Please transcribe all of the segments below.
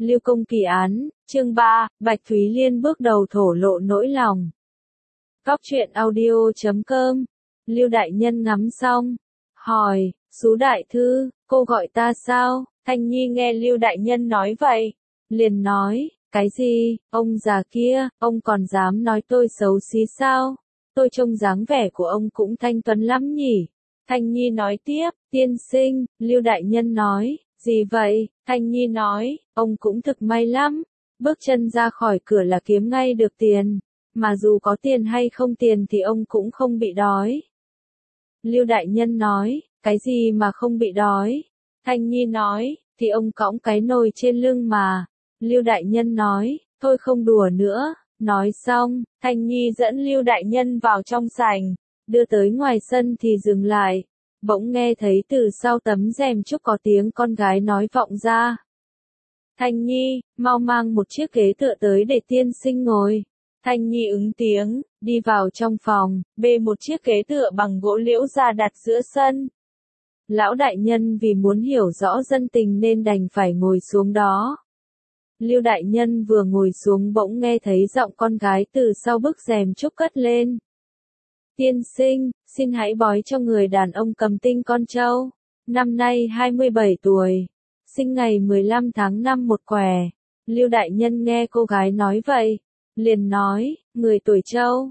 Lưu Công kỳ án, chương 3, Bạch Thúy Liên bước đầu thổ lộ nỗi lòng. Góc truyện audio.com. Lưu đại nhân ngắm xong, hỏi, Sú đại thư, cô gọi ta sao? Thanh Nhi nghe Lưu đại nhân nói vậy, liền nói, cái gì, ông già kia, ông còn dám nói tôi xấu xí sao? Tôi trông dáng vẻ của ông cũng thanh tuấn lắm nhỉ? Thanh Nhi nói tiếp, tiên sinh, Lưu đại nhân nói, gì vậy? Thanh Nhi nói, ông cũng thực may lắm, bước chân ra khỏi cửa là kiếm ngay được tiền, mà dù có tiền hay không tiền thì ông cũng không bị đói. Lưu đại nhân nói, cái gì mà không bị đói? Thanh Nhi nói, thì ông cõng cái nồi trên lưng mà. Lưu đại nhân nói, thôi không đùa nữa. Nói xong, Thanh Nhi dẫn Lưu đại nhân vào trong sảnh, đưa tới ngoài sân thì dừng lại. Bỗng nghe thấy từ sau tấm rèm trúc có tiếng con gái nói vọng ra. Thanh Nhi, mau mang một chiếc ghế tựa tới để tiên sinh ngồi. Thanh Nhi ứng tiếng, đi vào trong phòng, bê một chiếc ghế tựa bằng gỗ liễu ra đặt giữa sân. Lão đại nhân vì muốn hiểu rõ dân tình nên đành phải ngồi xuống đó. Lưu đại nhân vừa ngồi xuống bỗng nghe thấy giọng con gái từ sau bức rèm trúc cất lên. Tiên sinh, xin hãy bói cho người đàn ông cầm tinh con trâu. Năm nay 27 tuổi, sinh ngày 15 tháng 5 một quẻ. Lưu đại nhân nghe cô gái nói vậy, liền nói, người tuổi trâu,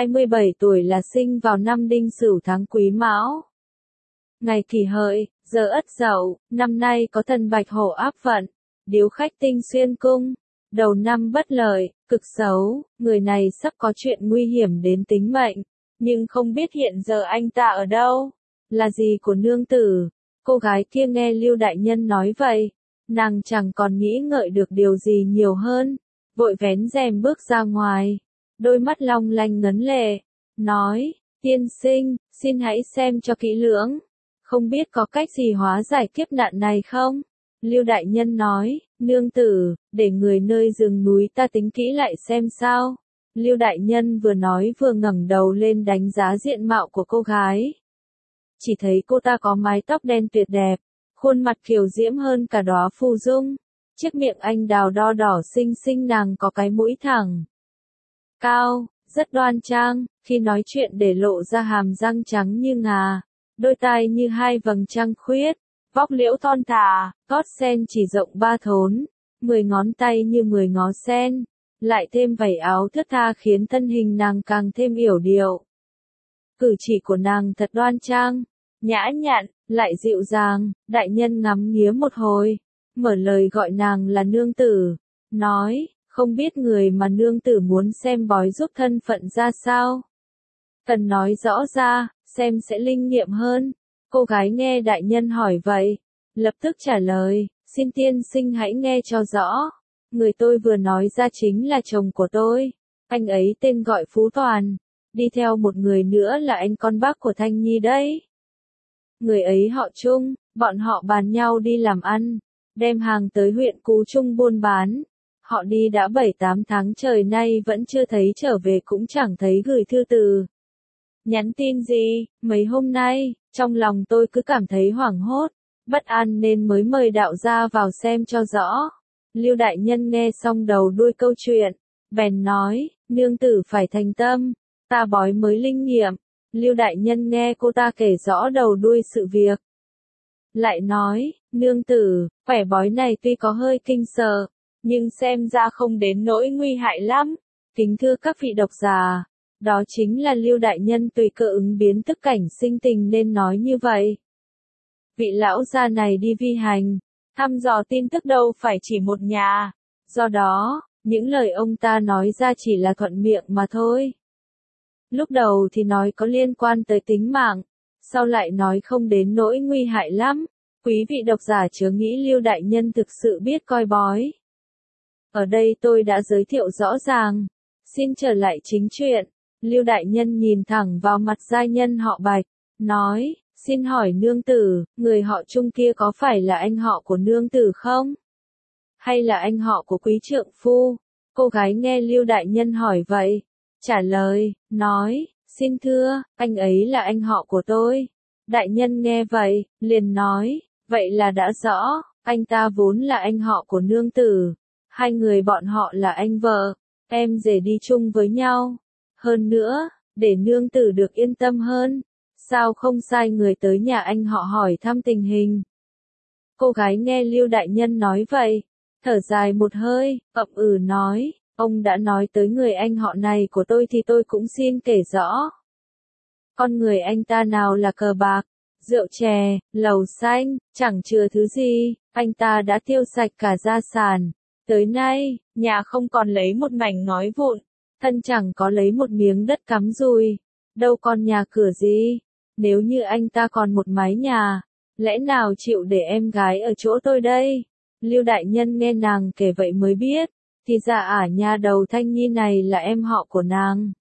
27 tuổi là sinh vào năm Đinh Sửu tháng Quý Mão. Ngày Kỷ Hợi, giờ Ất Dậu, năm nay có thần Bạch Hổ áp vận, điếu khách tinh xuyên cung, đầu năm bất lợi, cực xấu, người này sắp có chuyện nguy hiểm đến tính mệnh, nhưng không biết hiện giờ anh ta ở đâu, là gì của nương tử. Cô gái kia nghe Lưu đại nhân nói vậy, nàng chẳng còn nghĩ ngợi được điều gì nhiều hơn, vội vén rèm bước ra ngoài, đôi mắt long lanh ngấn lệ, nói, tiên sinh, xin hãy xem cho kỹ lưỡng, không biết có cách gì hóa giải kiếp nạn này không? Lưu đại nhân nói, nương tử, để người nơi rừng núi ta tính kỹ lại xem sao. Lưu đại nhân vừa nói vừa ngẩng đầu lên đánh giá diện mạo của cô gái. Chỉ thấy cô ta có mái tóc đen tuyệt đẹp, khuôn mặt kiều diễm hơn cả đóa phù dung, chiếc miệng anh đào đo đỏ xinh xinh, nàng có cái mũi thẳng, cao, rất đoan trang, khi nói chuyện để lộ ra hàm răng trắng như ngà, đôi tai như hai vầng trăng khuyết, vóc liễu thon thả, gót sen chỉ rộng 3 thốn, 10 ngón tay như 10 ngó sen, lại thêm vảy áo thướt tha khiến thân hình nàng càng thêm yểu điệu. Cử chỉ của nàng thật đoan trang, nhã nhặn, lại dịu dàng, đại nhân ngắm nghía một hồi, mở lời gọi nàng là nương tử, nói, không biết người mà nương tử muốn xem bói giúp thân phận ra sao. Cần nói rõ ra, xem sẽ linh nghiệm hơn. Cô gái nghe đại nhân hỏi vậy, lập tức trả lời, xin tiên sinh hãy nghe cho rõ. Người tôi vừa nói ra chính là chồng của tôi. Anh ấy tên gọi Phú Toàn. Đi theo một người nữa là anh con bác của Thanh Nhi đấy. Người ấy họ Trung, bọn họ bàn nhau đi làm ăn, đem hàng tới huyện Cú Trung buôn bán. Họ đi đã 7-8 tháng trời nay vẫn chưa thấy trở về, cũng chẳng thấy gửi thư từ nhắn tin gì. Mấy hôm nay, trong lòng tôi cứ cảm thấy hoảng hốt, bất an nên mới mời đạo gia vào xem cho rõ. Lưu đại nhân nghe xong đầu đuôi câu chuyện, bèn nói, nương tử phải thành tâm, ta bói mới linh nghiệm. Lưu đại nhân nghe cô ta kể rõ đầu đuôi sự việc, lại nói, nương tử, quẻ bói này tuy có hơi kinh sợ, nhưng xem ra không đến nỗi nguy hại lắm. Kính thưa các vị độc giả, đó chính là Lưu đại nhân tùy cơ ứng biến tức cảnh sinh tình nên nói như vậy. Vị lão gia này đi vi hành, thăm dò tin tức đâu phải chỉ một nhà, do đó, những lời ông ta nói ra chỉ là thuận miệng mà thôi. Lúc đầu thì nói có liên quan tới tính mạng, sau lại nói không đến nỗi nguy hại lắm. Quý vị độc giả chớ nghĩ Lưu đại nhân thực sự biết coi bói. Ở đây tôi đã giới thiệu rõ ràng. Xin trở lại chính chuyện. Lưu đại nhân nhìn thẳng vào mặt giai nhân họ Bạch, nói, xin hỏi nương tử, người họ Trung kia có phải là anh họ của nương tử không? Hay là anh họ của quý trượng phu? Cô gái nghe Lưu đại nhân hỏi vậy, trả lời, nói, xin thưa, anh ấy là anh họ của tôi. Đại nhân nghe vậy, liền nói, vậy là đã rõ, anh ta vốn là anh họ của nương tử, Hai người bọn họ là anh vợ, em rể đi chung với nhau. Hơn nữa, để nương tử được yên tâm hơn, sao không sai người tới nhà anh họ hỏi thăm tình hình. Cô gái nghe Lưu đại nhân nói vậy, thở dài một hơi, ậm nói, ông đã nói tới người anh họ này của tôi thì tôi cũng xin kể rõ. Con người anh ta nào là cờ bạc, rượu chè, lầu xanh, chẳng chừa thứ gì, anh ta đã tiêu sạch cả gia sản. Tới nay, nhà không còn lấy một mảnh ngói vụn, thân chẳng có lấy một miếng đất cắm dùi, đâu còn nhà cửa gì. Nếu như anh ta còn một mái nhà, lẽ nào chịu để em gái ở chỗ tôi đây? Lưu đại nhân nghe nàng kể vậy mới biết, thì ra nhà đầu Thanh Nhi này là em họ của nàng.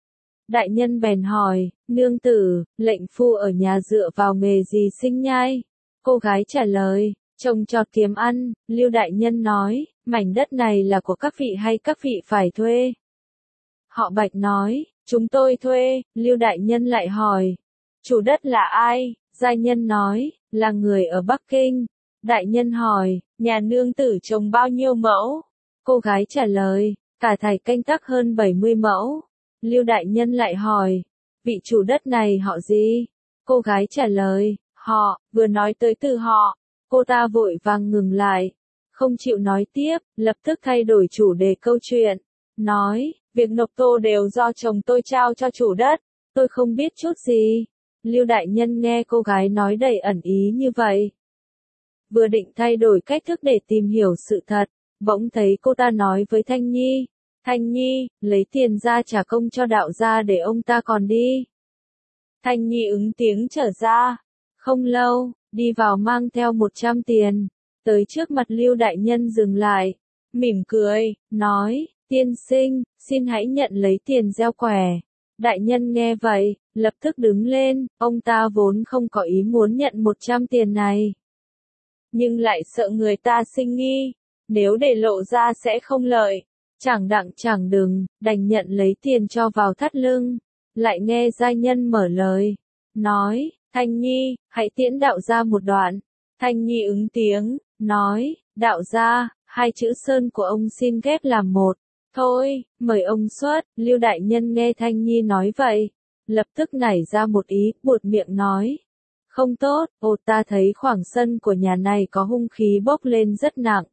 Đại nhân bèn hỏi, nương tử, lệnh phu ở nhà dựa vào nghề gì sinh nhai? Cô gái trả lời, trồng trọt kiếm ăn. Lưu đại nhân nói, mảnh đất này là của các vị hay các vị phải thuê? Họ Bạch nói, chúng tôi thuê. Lưu đại nhân lại hỏi, chủ đất là ai? Giai nhân nói, là người ở Bắc Kinh. Đại nhân hỏi, nhà nương tử trồng bao nhiêu mẫu? Cô gái trả lời, cả thảy canh tác hơn 70 mẫu. Lưu đại nhân lại hỏi, vị chủ đất này họ gì? Cô gái trả lời, họ. Vừa nói tới từ họ, cô ta vội vàng ngừng lại, không chịu nói tiếp, lập tức thay đổi chủ đề câu chuyện, nói, việc nộp tô đều do chồng tôi trao cho chủ đất, tôi không biết chút gì. Lưu đại nhân nghe cô gái nói đầy ẩn ý như vậy, vừa định thay đổi cách thức để tìm hiểu sự thật, bỗng thấy cô ta nói với Thanh Nhi, Thanh Nhi, lấy tiền ra trả công cho đạo gia để ông ta còn đi. Thanh Nhi ứng tiếng trở ra, không lâu, đi vào mang theo 100 tiền, tới trước mặt Lưu đại nhân dừng lại, mỉm cười, nói, tiên sinh, xin hãy nhận lấy tiền gieo quẻ. Đại nhân nghe vậy, lập tức đứng lên, ông ta vốn không có ý muốn nhận 100 tiền này. Nhưng lại sợ người ta sinh nghi, nếu để lộ ra sẽ không lợi, chẳng đặng chẳng đừng, đành nhận lấy tiền cho vào thắt lưng. Lại nghe giai nhân mở lời, nói, Thanh Nhi, hãy tiễn đạo gia một đoạn. Thanh Nhi ứng tiếng, nói, đạo gia, hai chữ sơn của ông xin ghép làm một. Thôi, mời ông xuất. Lưu đại nhân nghe Thanh Nhi nói vậy, lập tức nảy ra một ý, buột miệng nói, không tốt, ta thấy khoảng sân của nhà này có hung khí bốc lên rất nặng.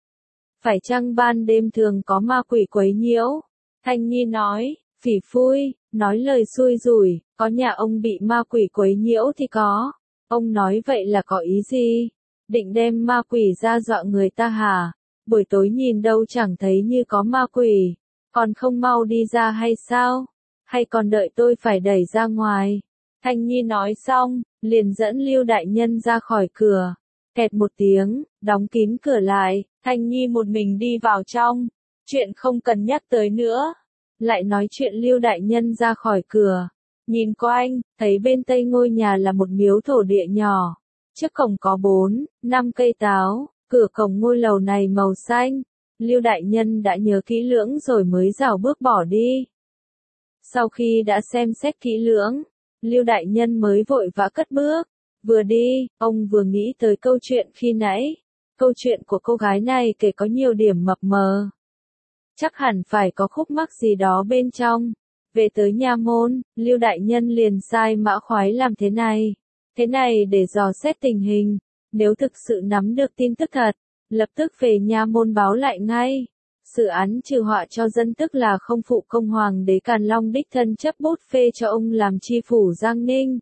Phải chăng ban đêm thường có ma quỷ quấy nhiễu? Thanh Nhi nói, phỉ phui, nói lời xui rủi, có nhà ông bị ma quỷ quấy nhiễu thì có. Ông nói vậy là có ý gì? Định đem ma quỷ ra dọa người ta hả? Buổi tối nhìn đâu chẳng thấy như có ma quỷ, còn không mau đi ra hay sao? Hay còn đợi tôi phải đẩy ra ngoài? Thanh Nhi nói xong, liền dẫn Lưu đại nhân ra khỏi cửa. Kẹt một tiếng, đóng kín cửa lại, Thanh Nhi một mình đi vào trong. Chuyện không cần nhắc tới nữa. Lại nói chuyện Lưu đại nhân ra khỏi cửa, nhìn quanh, thấy bên tây ngôi nhà là một miếu thổ địa nhỏ. Trước cổng có 4-5 cây táo, cửa cổng ngôi lầu này màu xanh. Lưu đại nhân đã nhớ kỹ lưỡng rồi mới rảo bước bỏ đi. Sau khi đã xem xét kỹ lưỡng, Lưu đại nhân mới vội vã cất bước. Vừa đi, ông vừa nghĩ tới câu chuyện khi nãy. Câu chuyện của cô gái này kể có nhiều điểm mập mờ. Chắc hẳn phải có khúc mắc gì đó bên trong. Về tới nha môn, Lưu đại nhân liền sai Mã Khoái làm thế này để dò xét tình hình. Nếu thực sự nắm được tin tức thật, lập tức về nha môn báo lại ngay. Xử án trừ họa cho dân tức là không phụ công hoàng đế Càn Long đích thân chấp bút phê cho ông làm tri phủ Giang Ninh.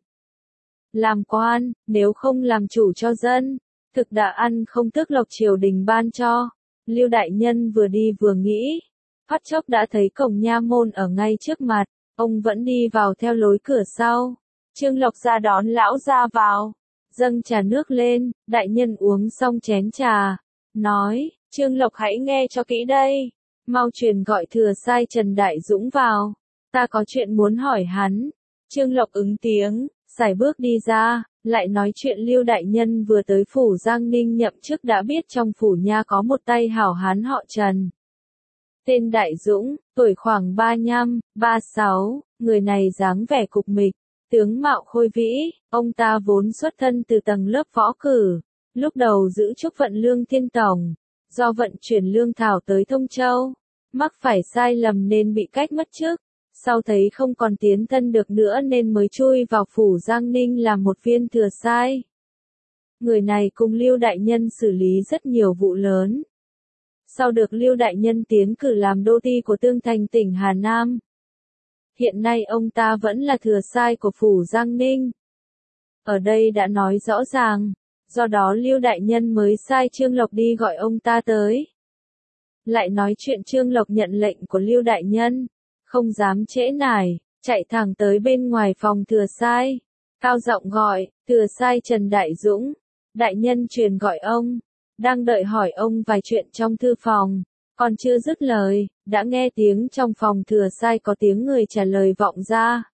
Làm quan, nếu không làm chủ cho dân, thực đã ăn không tước lộc triều đình ban cho. Lưu đại nhân vừa đi vừa nghĩ, phát chốc đã thấy cổng nha môn ở ngay trước mặt, ông vẫn đi vào theo lối cửa sau. Trương Lộc ra đón lão ra vào, dâng trà nước lên, đại nhân uống xong chén trà, nói, Trương Lộc hãy nghe cho kỹ đây, mau truyền gọi thừa sai Trần Đại Dũng vào, ta có chuyện muốn hỏi hắn. Trương Lộc ứng tiếng, sải bước đi ra, lại nói chuyện Lưu đại nhân vừa tới phủ Giang Ninh nhậm chức đã biết trong phủ nha có một tay hảo hán họ Trần. Tên Đại Dũng, tuổi khoảng 35, 36, người này dáng vẻ cục mịch, tướng mạo khôi vĩ, ông ta vốn xuất thân từ tầng lớp võ cử, lúc đầu giữ chức Vận Lương Thiên Tổng, do vận chuyển lương thảo tới Thông Châu, mắc phải sai lầm nên bị cách mất chức, sau thấy không còn tiến thân được nữa nên mới chui vào phủ Giang Ninh làm một viên thừa sai. Người này cùng Lưu Đại Nhân xử lý rất nhiều vụ lớn. Sau được Lưu Đại Nhân tiến cử làm đô ti của Tương Thành tỉnh Hà Nam. Hiện nay ông ta vẫn là thừa sai của phủ Giang Ninh. Ở đây đã nói rõ ràng, do đó Lưu Đại Nhân mới sai Trương Lộc đi gọi ông ta tới. Lại nói chuyện Trương Lộc nhận lệnh của Lưu Đại Nhân, không dám trễ nải, chạy thẳng tới bên ngoài phòng thừa sai, cao giọng gọi, thừa sai Trần Đại Dũng, Đại Nhân truyền gọi ông, đang đợi hỏi ông vài chuyện trong thư phòng, còn chưa dứt lời, đã nghe tiếng trong phòng thừa sai có tiếng người trả lời vọng ra.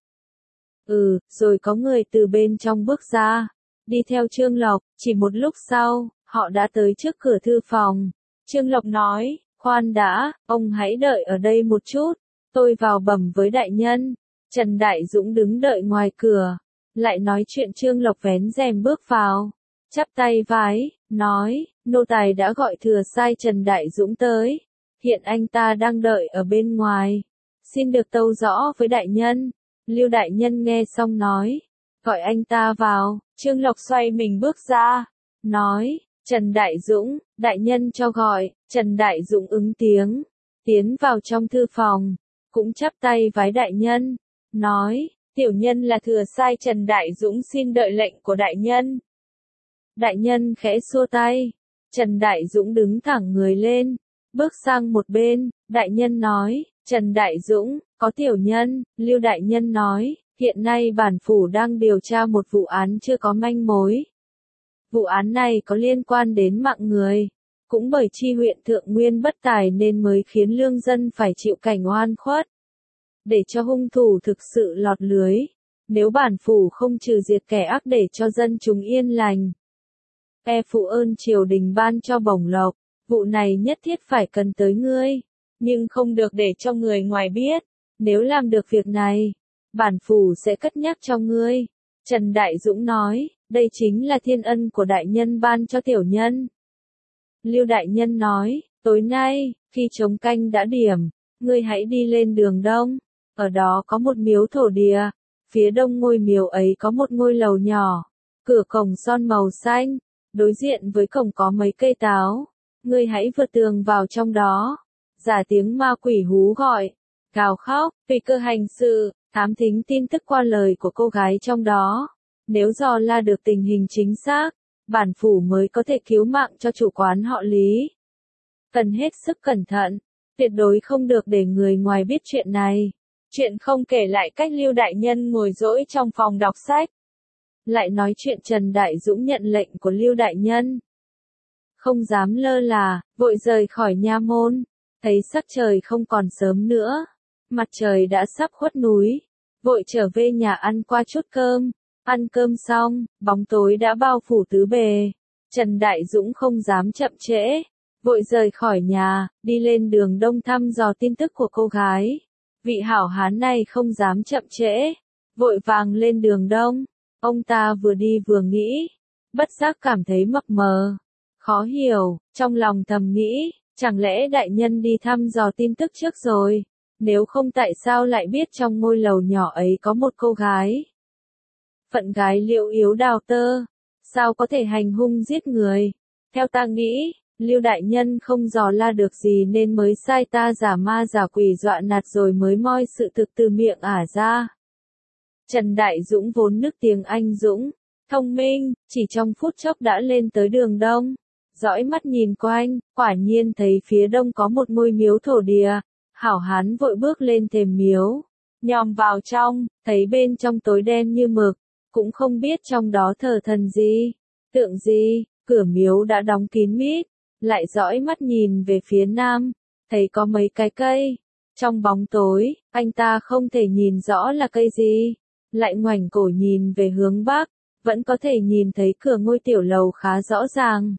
Rồi có người từ bên trong bước ra, đi theo Trương Lộc, chỉ một lúc sau, họ đã tới trước cửa thư phòng. Trương Lộc nói, khoan đã, ông hãy đợi ở đây một chút, tôi vào bẩm với đại nhân. Trần Đại Dũng đứng đợi ngoài cửa, lại nói chuyện Trương Lộc vén rèm bước vào, chắp tay vái, nói, nô tài đã gọi thừa sai Trần Đại Dũng tới, hiện anh ta đang đợi ở bên ngoài, xin được tâu rõ với đại nhân. Lưu Đại Nhân nghe xong nói, gọi anh ta vào. Trương Lộc xoay mình bước ra, nói, Trần Đại Dũng, đại nhân cho gọi. Trần Đại Dũng ứng tiếng, tiến vào trong thư phòng, cũng chắp tay vái đại nhân, nói, tiểu nhân là thừa sai Trần Đại Dũng xin đợi lệnh của đại nhân. Đại nhân khẽ xua tay, Trần Đại Dũng đứng thẳng người lên, bước sang một bên, đại nhân nói, Trần Đại Dũng, có tiểu nhân. Lưu Đại Nhân nói, hiện nay bản phủ đang điều tra một vụ án chưa có manh mối. Vụ án này có liên quan đến mạng người, cũng bởi chi huyện Thượng Nguyên bất tài nên mới khiến lương dân phải chịu cảnh oan khuất. Để cho hung thủ thực sự lọt lưới, nếu bản phủ không trừ diệt kẻ ác để cho dân chúng yên lành, phụ ơn triều đình ban cho bổng lộc, vụ này nhất thiết phải cần tới ngươi, nhưng không được để cho người ngoài biết. Nếu làm được việc này, bản phủ sẽ cất nhắc cho ngươi. Trần Đại Dũng nói, đây chính là thiên ân của đại nhân ban cho tiểu nhân. Lưu Đại Nhân nói, tối nay, khi trống canh đã điểm, ngươi hãy đi lên đường đông, ở đó có một miếu thổ địa, phía đông ngôi miếu ấy có một ngôi lầu nhỏ, cửa cổng son màu xanh, đối diện với cổng có mấy cây táo, ngươi hãy vượt tường vào trong đó, giả tiếng ma quỷ hú gọi, gào khóc, tùy cơ hành sự, thám thính tin tức qua lời của cô gái trong đó. Nếu dò la được tình hình chính xác, bản phủ mới có thể cứu mạng cho chủ quán họ Lý. Cần hết sức cẩn thận, tuyệt đối không được để người ngoài biết chuyện này. Chuyện không kể lại cách Lưu Đại Nhân ngồi dỗi trong phòng đọc sách. Lại nói chuyện Trần Đại Dũng nhận lệnh của Lưu Đại Nhân. Không dám lơ là, vội rời khỏi nha môn, thấy sắc trời không còn sớm nữa. Mặt trời đã sắp khuất núi, vội trở về nhà ăn qua chút cơm, ăn cơm xong, bóng tối đã bao phủ tứ bề. Trần Đại Dũng không dám chậm trễ, vội rời khỏi nhà, đi lên đường đông thăm dò tin tức của cô gái. Vị hảo hán này không dám chậm trễ, vội vàng lên đường đông, ông ta vừa đi vừa nghĩ, bất giác cảm thấy mập mờ, khó hiểu, trong lòng thầm nghĩ, chẳng lẽ đại nhân đi thăm dò tin tức trước rồi? Nếu không tại sao lại biết trong ngôi lầu nhỏ ấy có một cô gái? Phận gái Liễu Yếu Đào Tơ, sao có thể hành hung giết người? Theo ta nghĩ, Lưu Đại Nhân không dò la được gì nên mới sai ta giả ma giả quỷ dọa nạt rồi mới moi sự thực từ miệng ả ra. Trần Đại Dũng vốn nức tiếng anh dũng, thông minh, chỉ trong phút chốc đã lên tới đường đông. Dõi mắt nhìn quanh, quả nhiên thấy phía đông có một ngôi miếu thổ địa. Hảo hán vội bước lên thềm miếu, nhòm vào trong, thấy bên trong tối đen như mực, cũng không biết trong đó thờ thần gì, tượng gì, cửa miếu đã đóng kín mít, lại dõi mắt nhìn về phía nam, thấy có mấy cái cây, trong bóng tối, anh ta không thể nhìn rõ là cây gì, lại ngoảnh cổ nhìn về hướng bắc, vẫn có thể nhìn thấy cửa ngôi tiểu lầu khá rõ ràng.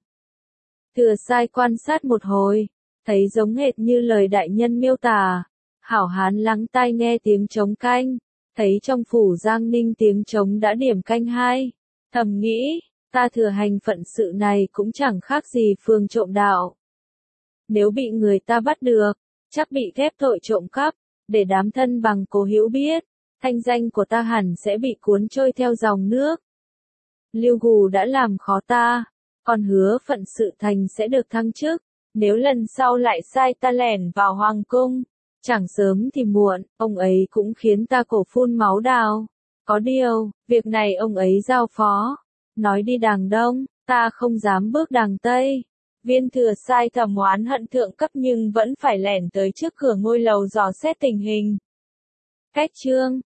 Thừa sai quan sát một hồi, thấy giống hệt như lời đại nhân miêu tả. Hảo hán lắng tai nghe tiếng trống canh, thấy trong phủ Giang Ninh tiếng trống đã điểm canh 2. Thầm nghĩ, ta thừa hành phận sự này cũng chẳng khác gì phường trộm đạo. Nếu bị người ta bắt được, chắc bị ghép tội trộm cắp, để đám thân bằng Cố Hữu biết, thanh danh của ta hẳn sẽ bị cuốn trôi theo dòng nước. Lưu Gù đã làm khó ta, còn hứa phận sự thành sẽ được thăng chức, nếu lần sau lại sai ta lẻn vào hoàng cung, chẳng sớm thì muộn, ông ấy cũng khiến ta cổ phun máu đào. Có điều, việc này ông ấy giao phó, nói đi đàng đông, ta không dám bước đàng tây. Viên Thừa sai thẩm oán hận thượng cấp nhưng vẫn phải lẻn tới trước cửa ngôi lầu dò xét tình hình. Kết chương